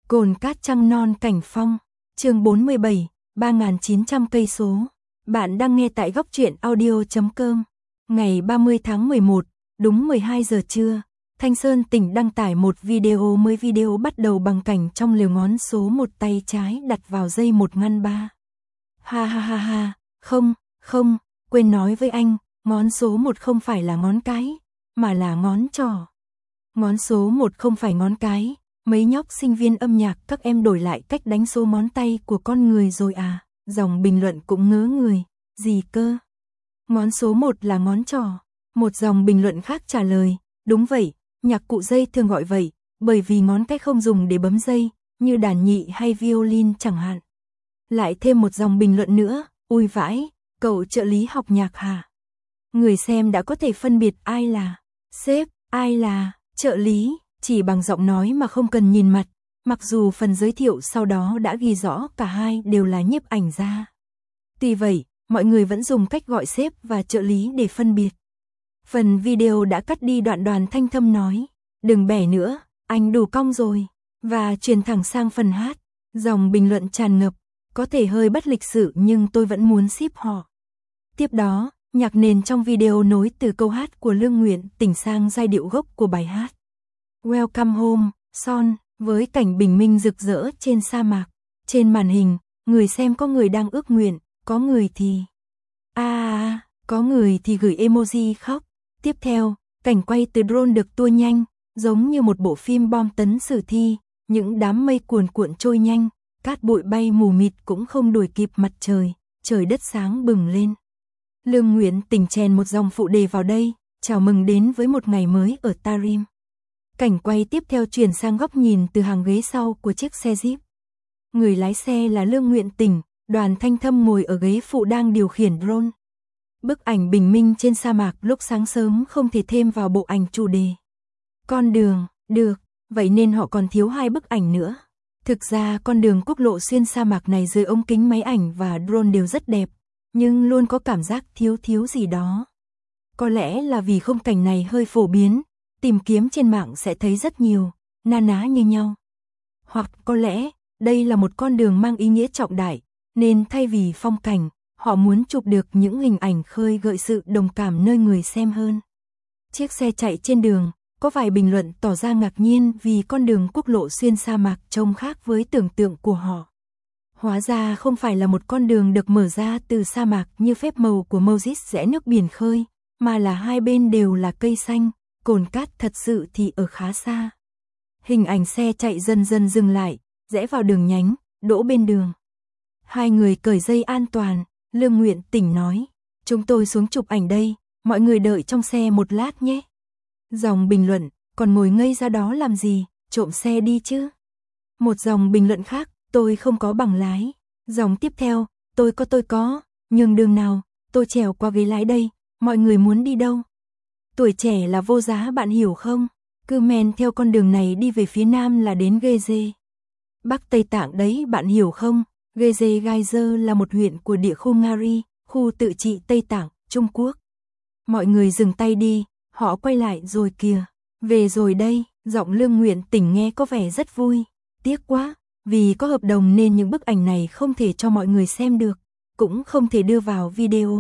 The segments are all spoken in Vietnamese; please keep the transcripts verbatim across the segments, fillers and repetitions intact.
Cồn cát trăng non cảnh phong, chương bốn mươi bảy, ba nghìn chín trăm cây số. Bạn đang nghe tại góc truyện audio chấm com. Ngày ba mươi tháng mười một, đúng mười hai giờ trưa, Thanh Sơn tỉnh đăng tải một video mới. Video bắt đầu bằng cảnh trong liều ngón số một, tay trái đặt vào dây một ngăn ba. Ha ha ha ha, không, không, quên nói với anh, ngón số một không phải là ngón cái, mà là ngón trỏ. Ngón số một không phải ngón cái. Mấy nhóc sinh viên âm nhạc các em đổi lại cách đánh số ngón tay của con người rồi à? Dòng bình luận cũng ngớ người. Gì cơ? Ngón số một là ngón trỏ. Một dòng bình luận khác trả lời. Đúng vậy, nhạc cụ dây thường gọi vậy, bởi vì ngón cái không dùng để bấm dây, như đàn nhị hay violin chẳng hạn. Lại thêm một dòng bình luận nữa. Ui vãi, cậu trợ lý học nhạc hả? Người xem đã có thể phân biệt ai là sếp, ai là trợ lý. Chỉ bằng giọng nói mà không cần nhìn mặt, mặc dù phần giới thiệu sau đó đã ghi rõ cả hai đều là nhiếp ảnh gia. Tuy vậy, mọi người vẫn dùng cách gọi sếp và trợ lý để phân biệt. Phần video đã cắt đi đoạn Đoàn Thanh Thâm nói, đừng bẻ nữa, anh đủ cong rồi, và truyền thẳng sang phần hát. Dòng bình luận tràn ngập, có thể hơi bất lịch sự nhưng tôi vẫn muốn ship họ. Tiếp đó, nhạc nền trong video nối từ câu hát của Lương Nguyện Tỉnh sang giai điệu gốc của bài hát Welcome Home, Son, với cảnh bình minh rực rỡ trên sa mạc. Trên màn hình, người xem có người đang ước nguyện, có người thì a à, à, có người thì gửi emoji khóc. Tiếp theo, cảnh quay từ drone được tua nhanh, giống như một bộ phim bom tấn sử thi, những đám mây cuồn cuộn trôi nhanh, cát bụi bay mù mịt cũng không đuổi kịp mặt trời, trời đất sáng bừng lên. Lương Nguyện Tỉnh chèn một dòng phụ đề vào đây, chào mừng đến với một ngày mới ở Tarim. Cảnh quay tiếp theo chuyển sang góc nhìn từ hàng ghế sau của chiếc xe Jeep. Người lái xe là Lương Nguyện Tỉnh, Đoàn Thanh Thâm ngồi ở ghế phụ đang điều khiển drone. Bức ảnh bình minh trên sa mạc lúc sáng sớm không thể thêm vào bộ ảnh chủ đề. Con đường, được, vậy nên họ còn thiếu hai bức ảnh nữa. Thực ra con đường quốc lộ xuyên sa mạc này dưới ống kính máy ảnh và drone đều rất đẹp, nhưng luôn có cảm giác thiếu thiếu gì đó. Có lẽ là vì khung cảnh này hơi phổ biến. Tìm kiếm trên mạng sẽ thấy rất nhiều, na ná như nhau. Hoặc có lẽ, đây là một con đường mang ý nghĩa trọng đại, nên thay vì phong cảnh, họ muốn chụp được những hình ảnh khơi gợi sự đồng cảm nơi người xem hơn. Chiếc xe chạy trên đường, có vài bình luận tỏ ra ngạc nhiên vì con đường quốc lộ xuyên sa mạc trông khác với tưởng tượng của họ. Hóa ra không phải là một con đường được mở ra từ sa mạc như phép màu của Moses rẽ nước biển khơi, mà là hai bên đều là cây xanh. Cồn cát thật sự thì ở khá xa. Hình ảnh xe chạy dần dần dừng lại, rẽ vào đường nhánh, đỗ bên đường. Hai người cởi dây an toàn, Lương Nguyện Tỉnh nói, chúng tôi xuống chụp ảnh đây, mọi người đợi trong xe một lát nhé. Dòng bình luận, còn ngồi ngây ra đó làm gì, trộm xe đi chứ. Một dòng bình luận khác, tôi không có bằng lái. Dòng tiếp theo, tôi có tôi có, nhưng đường nào, tôi trèo qua ghế lái đây, mọi người muốn đi đâu? Tuổi trẻ là vô giá bạn hiểu không? Cứ men theo con đường này đi về phía nam là đến Geze. Bắc Tây Tạng đấy bạn hiểu không? Geze Gaizer là một huyện của địa khu Ngari, khu tự trị Tây Tạng, Trung Quốc. Mọi người dừng tay đi, họ quay lại rồi kìa. Về rồi đây, giọng Lương Nguyện Tỉnh nghe có vẻ rất vui. Tiếc quá, vì có hợp đồng nên những bức ảnh này không thể cho mọi người xem được, cũng không thể đưa vào video.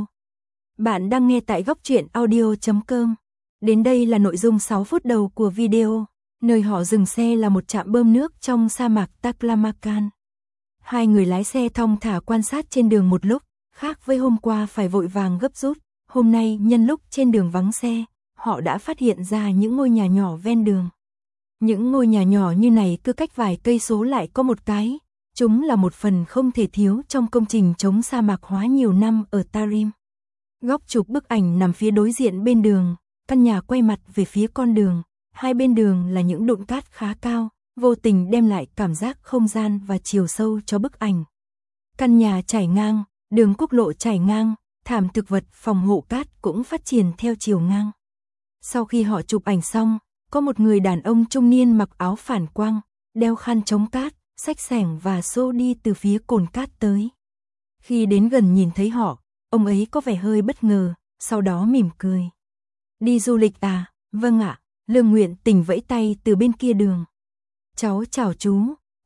Bạn đang nghe tại góc truyện audio chấm com. Đến đây là nội dung sáu phút đầu của video. Nơi họ dừng xe là một trạm bơm nước trong sa mạc Taklamakan. Hai người lái xe thong thả quan sát trên đường một lúc, khác với hôm qua phải vội vàng gấp rút. Hôm nay nhân lúc trên đường vắng xe, họ đã phát hiện ra những ngôi nhà nhỏ ven đường. Những ngôi nhà nhỏ như này cứ cách vài cây số lại có một cái. Chúng là một phần không thể thiếu trong công trình chống sa mạc hóa nhiều năm ở Tarim. Góc chụp bức ảnh nằm phía đối diện bên đường. Căn nhà quay mặt về phía con đường, hai bên đường là những đụn cát khá cao, vô tình đem lại cảm giác không gian và chiều sâu cho bức ảnh. Căn nhà trải ngang, đường quốc lộ trải ngang, thảm thực vật phòng hộ cát cũng phát triển theo chiều ngang. Sau khi họ chụp ảnh xong, có một người đàn ông trung niên mặc áo phản quang, đeo khăn chống cát, xách xẻng và xô đi từ phía cồn cát tới. Khi đến gần nhìn thấy họ, ông ấy có vẻ hơi bất ngờ, sau đó mỉm cười. Đi du lịch à? Vâng ạ, Lương Nguyện Tỉnh vẫy tay từ bên kia đường. Cháu chào chú,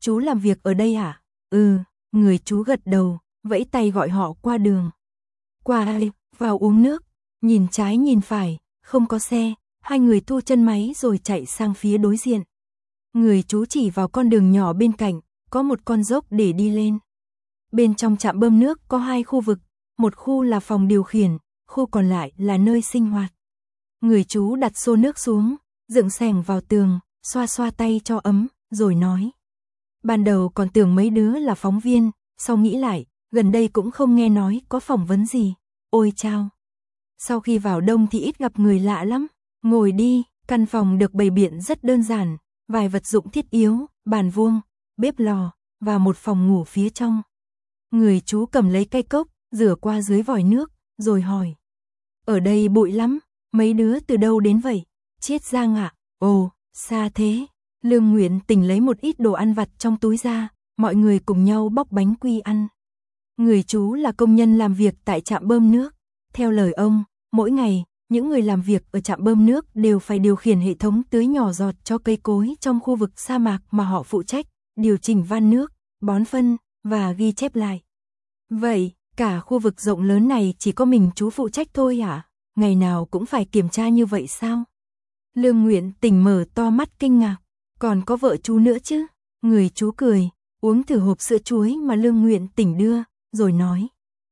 chú làm việc ở đây à? Ừ, người chú gật đầu, vẫy tay gọi họ qua đường. Qua ai, vào uống nước, nhìn trái nhìn phải, không có xe, hai người thu chân máy rồi chạy sang phía đối diện. Người chú chỉ vào con đường nhỏ bên cạnh, có một con dốc để đi lên. Bên trong trạm bơm nước có hai khu vực, một khu là phòng điều khiển, khu còn lại là nơi sinh hoạt. Người chú đặt xô nước xuống, dựng xẻng vào tường, xoa xoa tay cho ấm, rồi nói. Ban đầu còn tưởng mấy đứa là phóng viên, sau nghĩ lại, gần đây cũng không nghe nói có phỏng vấn gì. Ôi chao! Sau khi vào đông thì ít gặp người lạ lắm. Ngồi đi, căn phòng được bày biện rất đơn giản, vài vật dụng thiết yếu, bàn vuông, bếp lò, và một phòng ngủ phía trong. Người chú cầm lấy cây cốc, rửa qua dưới vòi nước, rồi hỏi. Ở đây bụi lắm, mấy đứa từ đâu đến vậy? Chiết Giang ạ. Ồ, xa thế. Lương Nguyện Tình lấy một ít đồ ăn vặt trong túi ra, mọi người cùng nhau bóc bánh quy ăn. Người chú là công nhân làm việc tại trạm bơm nước. Theo lời ông, mỗi ngày, những người làm việc ở trạm bơm nước đều phải điều khiển hệ thống tưới nhỏ giọt cho cây cối trong khu vực sa mạc mà họ phụ trách, điều chỉnh van nước, bón phân, và ghi chép lại. Vậy, cả khu vực rộng lớn này chỉ có mình chú phụ trách thôi à? Ngày nào cũng phải kiểm tra như vậy sao? Lương Nguyện Tình mở to mắt kinh ngạc. Còn có vợ chú nữa chứ? Người chú cười, uống thử hộp sữa chuối mà Lương Nguyện Tình đưa, rồi nói.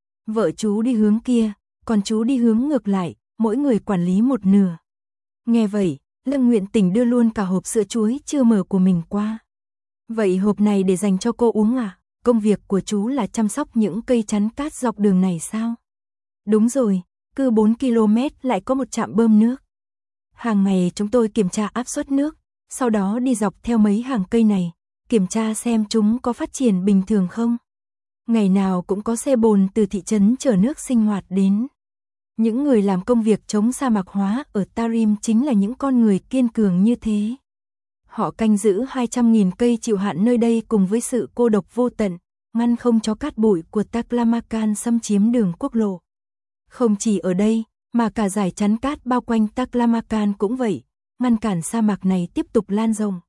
Vợ chú đi hướng kia, còn chú đi hướng ngược lại, mỗi người quản lý một nửa. Nghe vậy, Lương Nguyện Tình đưa luôn cả hộp sữa chuối chưa mở của mình qua. Vậy hộp này để dành cho cô uống à? Công việc của chú là chăm sóc những cây chắn cát dọc đường này sao? Đúng rồi, cứ bốn ki lô mét lại có một trạm bơm nước. Hàng ngày chúng tôi kiểm tra áp suất nước, sau đó đi dọc theo mấy hàng cây này, kiểm tra xem chúng có phát triển bình thường không. Ngày nào cũng có xe bồn từ thị trấn chở nước sinh hoạt đến. Những người làm công việc chống sa mạc hóa ở Tarim chính là những con người kiên cường như thế. Họ canh giữ hai trăm nghìn cây chịu hạn nơi đây cùng với sự cô độc vô tận, ngăn không cho cát bụi của Taklamakan xâm chiếm đường quốc lộ. Không chỉ ở đây, mà cả dải chắn cát bao quanh Taklamakan cũng vậy, ngăn cản sa mạc này tiếp tục lan rộng.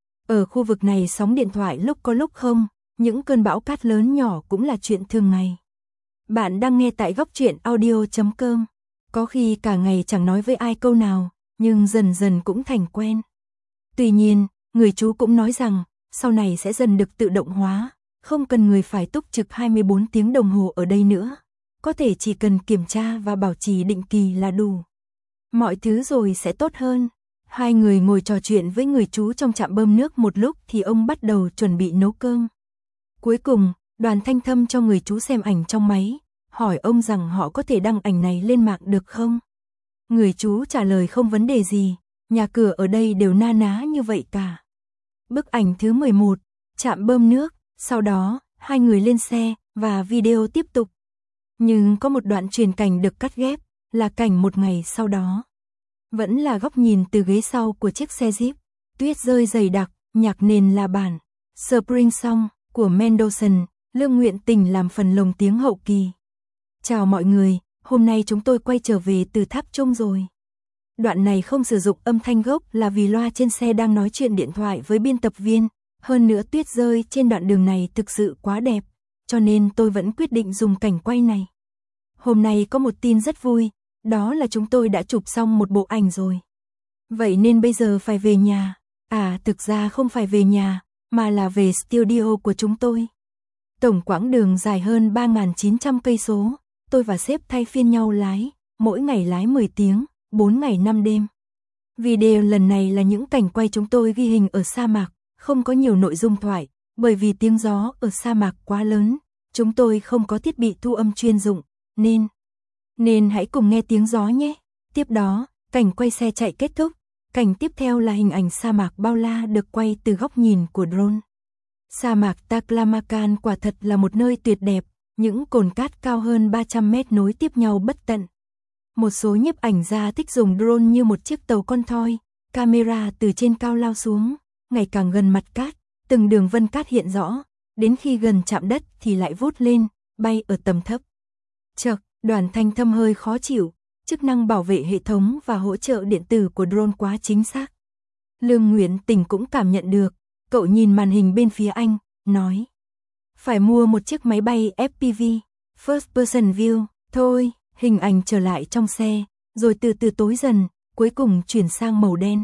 Ở khu vực này sóng điện thoại lúc có lúc không, những cơn bão cát lớn nhỏ cũng là chuyện thường ngày. Bạn đang nghe tại góc truyện audio chấm com. Có khi cả ngày chẳng nói với ai câu nào, nhưng dần dần cũng thành quen. Tuy nhiên, người chú cũng nói rằng, sau này sẽ dần được tự động hóa, không cần người phải túc trực hai mươi bốn tiếng đồng hồ ở đây nữa. Có thể chỉ cần kiểm tra và bảo trì định kỳ là đủ. Mọi thứ rồi sẽ tốt hơn. Hai người ngồi trò chuyện với người chú trong trạm bơm nước một lúc thì ông bắt đầu chuẩn bị nấu cơm. Cuối cùng, Đoàn Thanh Thâm cho người chú xem ảnh trong máy, hỏi ông rằng họ có thể đăng ảnh này lên mạng được không? Người chú trả lời không vấn đề gì, nhà cửa ở đây đều na ná như vậy cả. Bức ảnh thứ mười một, trạm bơm nước, sau đó, hai người lên xe, và video tiếp tục. Nhưng có một đoạn truyền cảnh được cắt ghép, là cảnh một ngày sau đó. Vẫn là góc nhìn từ ghế sau của chiếc xe Jeep, tuyết rơi dày đặc, nhạc nền là bản Spring Song của Mendelssohn, Lương Nguyện Tình làm phần lồng tiếng hậu kỳ. Chào mọi người, hôm nay chúng tôi quay trở về từ Tháp Trung rồi. Đoạn này không sử dụng âm thanh gốc là vì loa trên xe đang nói chuyện điện thoại với biên tập viên, hơn nữa tuyết rơi trên đoạn đường này thực sự quá đẹp, cho nên tôi vẫn quyết định dùng cảnh quay này. Hôm nay có một tin rất vui, đó là chúng tôi đã chụp xong một bộ ảnh rồi. Vậy nên bây giờ phải về nhà. À, thực ra không phải về nhà, mà là về studio của chúng tôi. Tổng quãng đường dài hơn ba nghìn chín trăm cây số, tôi và sếp thay phiên nhau lái, mỗi ngày lái mười tiếng, bốn ngày năm đêm. Video lần này là những cảnh quay chúng tôi ghi hình ở sa mạc, không có nhiều nội dung thoại, bởi vì tiếng gió ở sa mạc quá lớn, chúng tôi không có thiết bị thu âm chuyên dụng, nên... Nên hãy cùng nghe tiếng gió nhé. Tiếp đó, cảnh quay xe chạy kết thúc, cảnh tiếp theo là hình ảnh sa mạc bao la được quay từ góc nhìn của drone. Sa mạc Taklamakan quả thật là một nơi tuyệt đẹp, những cồn cát cao hơn ba trăm mét nối tiếp nhau bất tận. Một số nhiếp ảnh gia thích dùng drone như một chiếc tàu con thoi, camera từ trên cao lao xuống, ngày càng gần mặt cát, từng đường vân cát hiện rõ, đến khi gần chạm đất thì lại vút lên, bay ở tầm thấp. Chợt, Đoàn Thanh Thâm hơi khó chịu, chức năng bảo vệ hệ thống và hỗ trợ điện tử của drone quá chính xác. Lương Nguyện Tình cũng cảm nhận được, cậu nhìn màn hình bên phía anh, nói. Phải mua một chiếc máy bay ép pê vê, First Person View, thôi, hình ảnh trở lại trong xe, rồi từ từ tối dần, cuối cùng chuyển sang màu đen.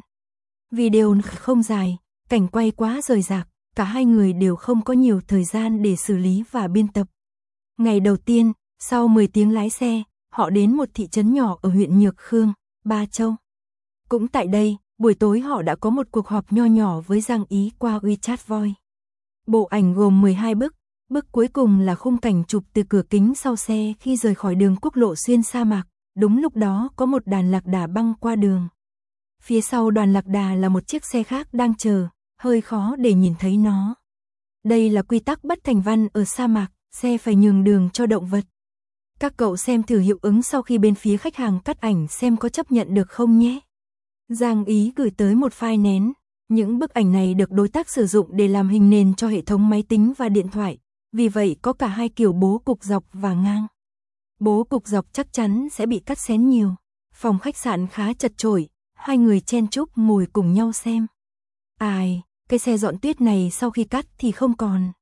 Video không dài, cảnh quay quá rời rạc, cả hai người đều không có nhiều thời gian để xử lý và biên tập. Ngày đầu tiên, sau mười tiếng lái xe, họ đến một thị trấn nhỏ ở huyện Nhược Khương, Ba Châu. Cũng tại đây, buổi tối họ đã có một cuộc họp nho nhỏ với Giang Ý qua WeChat Voice. Bộ ảnh gồm mười hai bức, bức cuối cùng là khung cảnh chụp từ cửa kính sau xe khi rời khỏi đường quốc lộ xuyên sa mạc, đúng lúc đó có một đàn lạc đà băng qua đường. Phía sau đoàn lạc đà là một chiếc xe khác đang chờ, hơi khó để nhìn thấy nó. Đây là quy tắc bất thành văn ở sa mạc, xe phải nhường đường cho động vật. Các cậu xem thử hiệu ứng sau khi bên phía khách hàng cắt ảnh xem có chấp nhận được không nhé. Giang Ý gửi tới một file nén. Những bức ảnh này được đối tác sử dụng để làm hình nền cho hệ thống máy tính và điện thoại, vì vậy có cả hai kiểu bố cục dọc và ngang. Bố cục dọc chắc chắn sẽ bị cắt xén nhiều. Phòng khách sạn khá chật chội, hai người chen chúc ngồi cùng nhau xem. Ai, cái xe dọn tuyết này sau khi cắt thì không còn.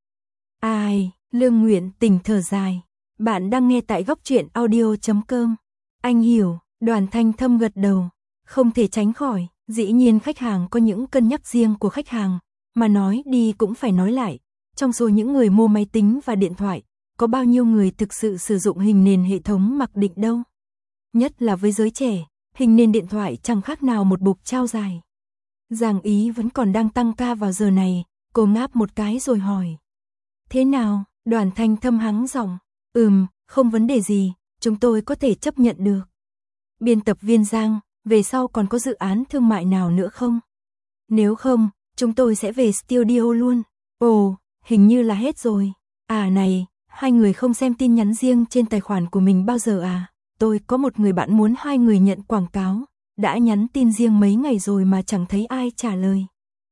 Ai, Lương Nguyện Tình thở dài. Bạn đang nghe tại góc truyện audio chấm com. Anh hiểu, Đoàn Thanh Thâm gật đầu. Không thể tránh khỏi, dĩ nhiên khách hàng có những cân nhắc riêng của khách hàng, mà nói đi cũng phải nói lại. Trong số những người mua máy tính và điện thoại, có bao nhiêu người thực sự sử dụng hình nền hệ thống mặc định đâu. Nhất là với giới trẻ, hình nền điện thoại chẳng khác nào một bục trao dài. Giang Ý vẫn còn đang tăng ca vào giờ này, cô ngáp một cái rồi hỏi. Thế nào, Đoàn Thanh Thâm hắng giọng. Ừm, không vấn đề gì, chúng tôi có thể chấp nhận được. Biên tập viên Giang, về sau còn có dự án thương mại nào nữa không? Nếu không, chúng tôi sẽ về studio luôn. Ồ, hình như là hết rồi. À này, hai người không xem tin nhắn riêng trên tài khoản của mình bao giờ à? Tôi có một người bạn muốn hai người nhận quảng cáo, đã nhắn tin riêng mấy ngày rồi mà chẳng thấy ai trả lời.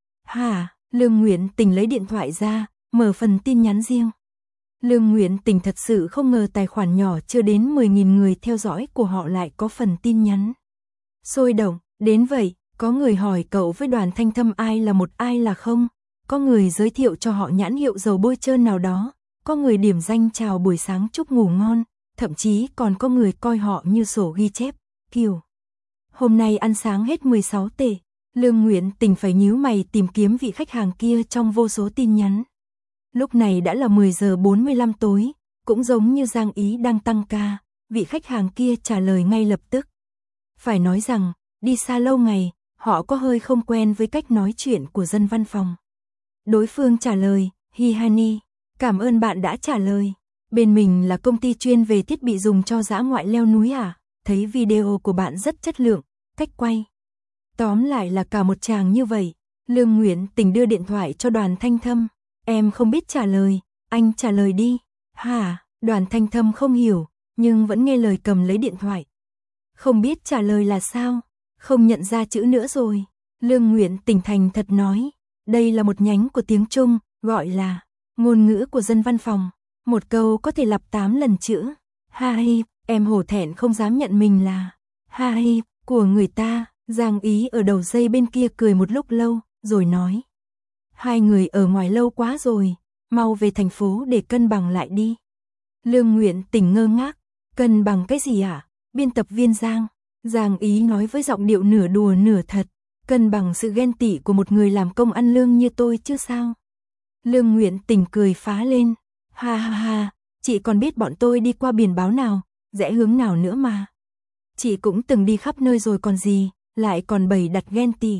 Hả? Lương Nguyện Tình lấy điện thoại ra, mở phần tin nhắn riêng. Lương Nguyện Tình thật sự không ngờ tài khoản nhỏ chưa đến mười nghìn người theo dõi của họ lại có phần tin nhắn. Sôi động, đến vậy, có người hỏi cậu với Đoàn Thanh Thâm ai là một ai là không, có người giới thiệu cho họ nhãn hiệu dầu bôi trơn nào đó, có người điểm danh chào buổi sáng chúc ngủ ngon, thậm chí còn có người coi họ như sổ ghi chép, kiểu. Hôm nay ăn sáng hết mười sáu tệ, Lương Nguyện Tình phải nhíu mày tìm kiếm vị khách hàng kia trong vô số tin nhắn. Lúc này đã là mười giờ bốn mươi lăm tối, cũng giống như Giang Ý đang tăng ca, vị khách hàng kia trả lời ngay lập tức. Phải nói rằng, đi xa lâu ngày, họ có hơi không quen với cách nói chuyện của dân văn phòng. Đối phương trả lời, Hi Hani, cảm ơn bạn đã trả lời. Bên mình là công ty chuyên về thiết bị dùng cho dã ngoại leo núi à? Thấy video của bạn rất chất lượng, cách quay. Tóm lại là cả một chàng như vậy. Lương Nguyện Tình đưa điện thoại cho Đoàn Thanh Thâm. Em không biết trả lời, anh trả lời đi. Hả? Đoàn Thanh Thâm không hiểu, nhưng vẫn nghe lời cầm lấy điện thoại. Không biết trả lời là sao? Không nhận ra chữ nữa rồi. Lương Nguyện Tình thành thật nói. Đây là một nhánh của tiếng Trung, gọi là ngôn ngữ của dân văn phòng. Một câu có thể lặp tám lần chữ. Ha hi, em hổ thẹn không dám nhận mình là ha hi của người ta. Giang Ý ở đầu dây bên kia cười một lúc lâu, rồi nói. Hai người ở ngoài lâu quá rồi, mau về thành phố để cân bằng lại đi. Lương Nguyện Tình ngơ ngác, cân bằng cái gì ạ? À? Biên tập viên Giang, Giang Ý nói với giọng điệu nửa đùa nửa thật, cân bằng sự ghen tị của một người làm công ăn lương như tôi chứ sao? Lương Nguyện Tình cười phá lên, ha ha ha, chị còn biết bọn tôi đi qua biển báo nào, rẽ hướng nào nữa mà. Chị cũng từng đi khắp nơi rồi còn gì, lại còn bày đặt ghen tị.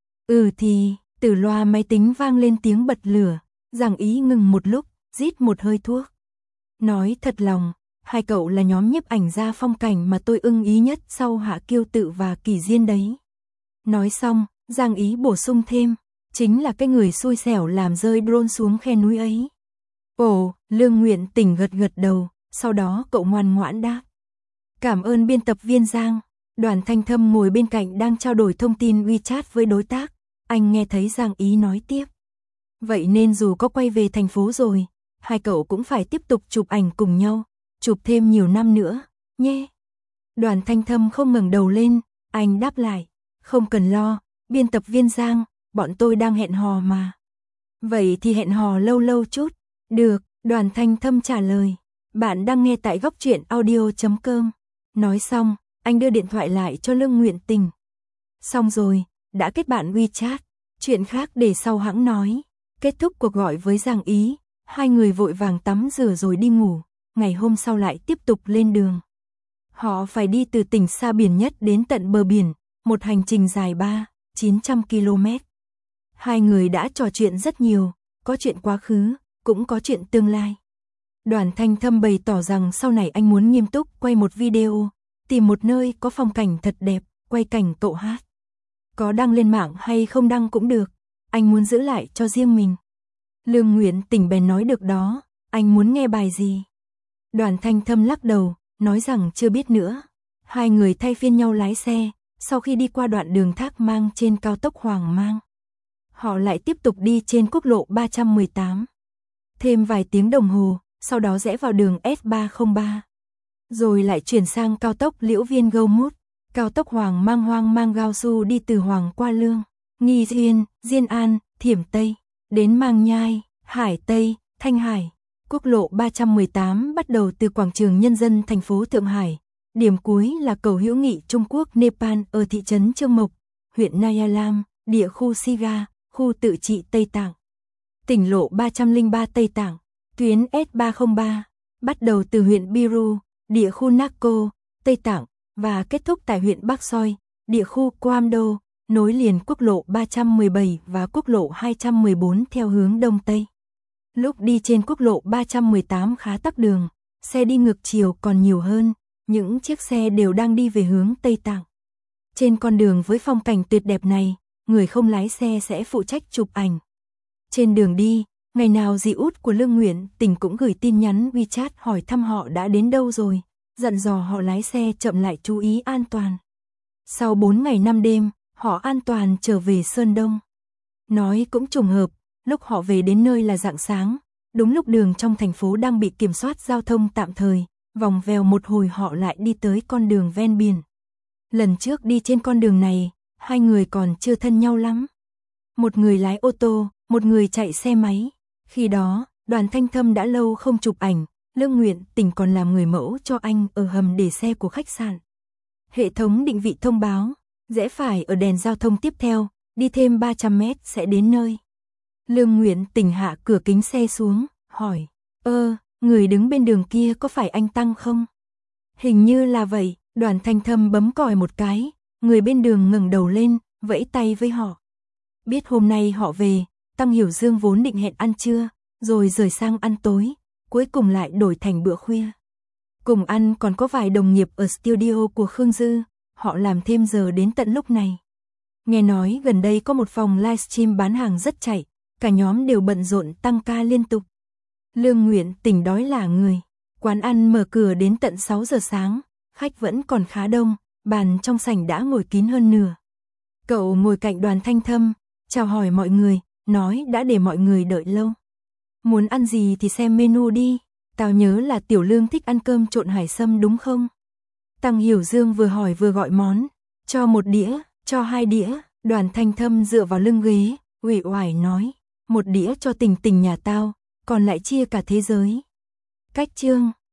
Ừ thì, từ loa máy tính vang lên tiếng bật lửa, Giang Ý ngừng một lúc, rít một hơi thuốc. Nói thật lòng, hai cậu là nhóm nhiếp ảnh gia phong cảnh mà tôi ưng ý nhất sau Hạ Kiêu Tự và Kỳ Diên đấy. Nói xong, Giang Ý bổ sung thêm, chính là cái người xui xẻo làm rơi drone xuống khe núi ấy. Ồ, Lương Nguyện Tình gật gật đầu, sau đó cậu ngoan ngoãn đáp. Cảm ơn biên tập viên Giang. Đoàn Thanh Thâm ngồi bên cạnh đang trao đổi thông tin WeChat với đối tác. Anh nghe thấy Giang Ý nói tiếp. Vậy nên dù có quay về thành phố rồi, hai cậu cũng phải tiếp tục chụp ảnh cùng nhau, chụp thêm nhiều năm nữa, nhé. Đoàn Thanh Thâm không ngẩng đầu lên, anh đáp lại. Không cần lo, biên tập viên Giang, bọn tôi đang hẹn hò mà. Vậy thì hẹn hò lâu lâu chút. Được, Đoàn Thanh Thâm trả lời. Bạn đang nghe tại góc truyện audio chấm com. Nói xong, anh đưa điện thoại lại cho Lương Nguyện Tình. Xong rồi, đã kết bạn WeChat. Chuyện khác để sau hãng nói. Kết thúc cuộc gọi với Giang Ý, hai người vội vàng tắm rửa rồi đi ngủ. Ngày hôm sau lại tiếp tục lên đường. Họ phải đi từ tỉnh xa biển nhất đến tận bờ biển, một hành trình dài ba nghìn chín trăm ki lô mét. Hai người đã trò chuyện rất nhiều, có chuyện quá khứ, cũng có chuyện tương lai. Đoàn Thanh Thâm bày tỏ rằng sau này anh muốn nghiêm túc quay một video, tìm một nơi có phong cảnh thật đẹp, quay cảnh cậu hát. Có đăng lên mạng hay không đăng cũng được, anh muốn giữ lại cho riêng mình. Lương Nguyện Tình bèn nói được đó, anh muốn nghe bài gì? Đoàn Thanh Thâm lắc đầu, nói rằng chưa biết nữa. Hai người thay phiên nhau lái xe, sau khi đi qua đoạn đường Thác Mang trên cao tốc Hoàng Mang. Họ lại tiếp tục đi trên quốc lộ ba trăm mười tám. Thêm vài tiếng đồng hồ, sau đó rẽ vào đường S ba không ba. Rồi lại chuyển sang cao tốc Liễu Viên Gâu Mút, cao tốc Hoàng Mang Hoang Mang Gao Su đi từ Hoàng qua Lương, Nghi Duyên, Diên An, Thiểm Tây, đến Mang Nhai, Hải Tây, Thanh Hải. Quốc lộ ba trăm mười tám bắt đầu từ quảng trường nhân dân thành phố Thượng Hải. Điểm cuối là cầu hữu nghị Trung Quốc Nepal ở thị trấn Chương Mộc, huyện Naya Lam, địa khu Siga, khu tự trị Tây Tạng. Tỉnh lộ ba trăm lẻ ba Tây Tạng, tuyến S ba không ba, bắt đầu từ huyện Biru, địa khu Naco, Tây Tạng, và kết thúc tại huyện Bắc Soi, địa khu Kwamdo, nối liền quốc lộ ba trăm mười bảy và quốc lộ hai trăm mười bốn theo hướng Đông Tây. Lúc đi trên quốc lộ ba trăm mười tám khá tắc đường, xe đi ngược chiều còn nhiều hơn, những chiếc xe đều đang đi về hướng Tây Tạng. Trên con đường với phong cảnh tuyệt đẹp này, người không lái xe sẽ phụ trách chụp ảnh. Trên đường đi, ngày nào dì út của Lương Nguyện Tình cũng gửi tin nhắn WeChat hỏi thăm họ đã đến đâu rồi, dặn dò họ lái xe chậm lại chú ý an toàn. Sau bốn ngày năm đêm, họ an toàn trở về Sơn Đông. Nói cũng trùng hợp, lúc họ về đến nơi là rạng sáng, đúng lúc đường trong thành phố đang bị kiểm soát giao thông tạm thời, vòng vèo một hồi họ lại đi tới con đường ven biển. Lần trước đi trên con đường này, hai người còn chưa thân nhau lắm. Một người lái ô tô, một người chạy xe máy. Khi đó, Đoàn Thanh Thâm đã lâu không chụp ảnh, Lương Nguyện Tình còn làm người mẫu cho anh ở hầm để xe của khách sạn. Hệ thống định vị thông báo, rẽ phải ở đèn giao thông tiếp theo, đi thêm ba trăm mét sẽ đến nơi. Lương Nguyện Tình hạ cửa kính xe xuống, hỏi, ơ, người đứng bên đường kia có phải anh Tăng không? Hình như là vậy. Đoàn Thanh Thâm bấm còi một cái, người bên đường ngẩng đầu lên, vẫy tay với họ. Biết hôm nay họ về, Tăng Hiểu Dương vốn định hẹn ăn trưa, rồi rời sang ăn tối, cuối cùng lại đổi thành bữa khuya. Cùng ăn còn có vài đồng nghiệp ở studio của Khương Dư, họ làm thêm giờ đến tận lúc này. Nghe nói gần đây có một phòng livestream bán hàng rất chạy, cả nhóm đều bận rộn tăng ca liên tục. Lương Nguyện Tình đói lả người, quán ăn mở cửa đến tận sáu giờ sáng. Khách vẫn còn khá đông, bàn trong sảnh đã ngồi kín hơn nửa. Cậu ngồi cạnh Đoàn Thanh Thâm, chào hỏi mọi người, nói đã để mọi người đợi lâu. Muốn ăn gì thì xem menu đi, tao nhớ là Tiểu Lương thích ăn cơm trộn hải sâm đúng không? Tăng Hiểu Dương vừa hỏi vừa gọi món, cho một đĩa, cho hai đĩa. Đoàn Thanh Thâm dựa vào lưng ghế, uể oải nói, một đĩa cho Tình Tình nhà tao, còn lại chia cả thế giới. Cách chương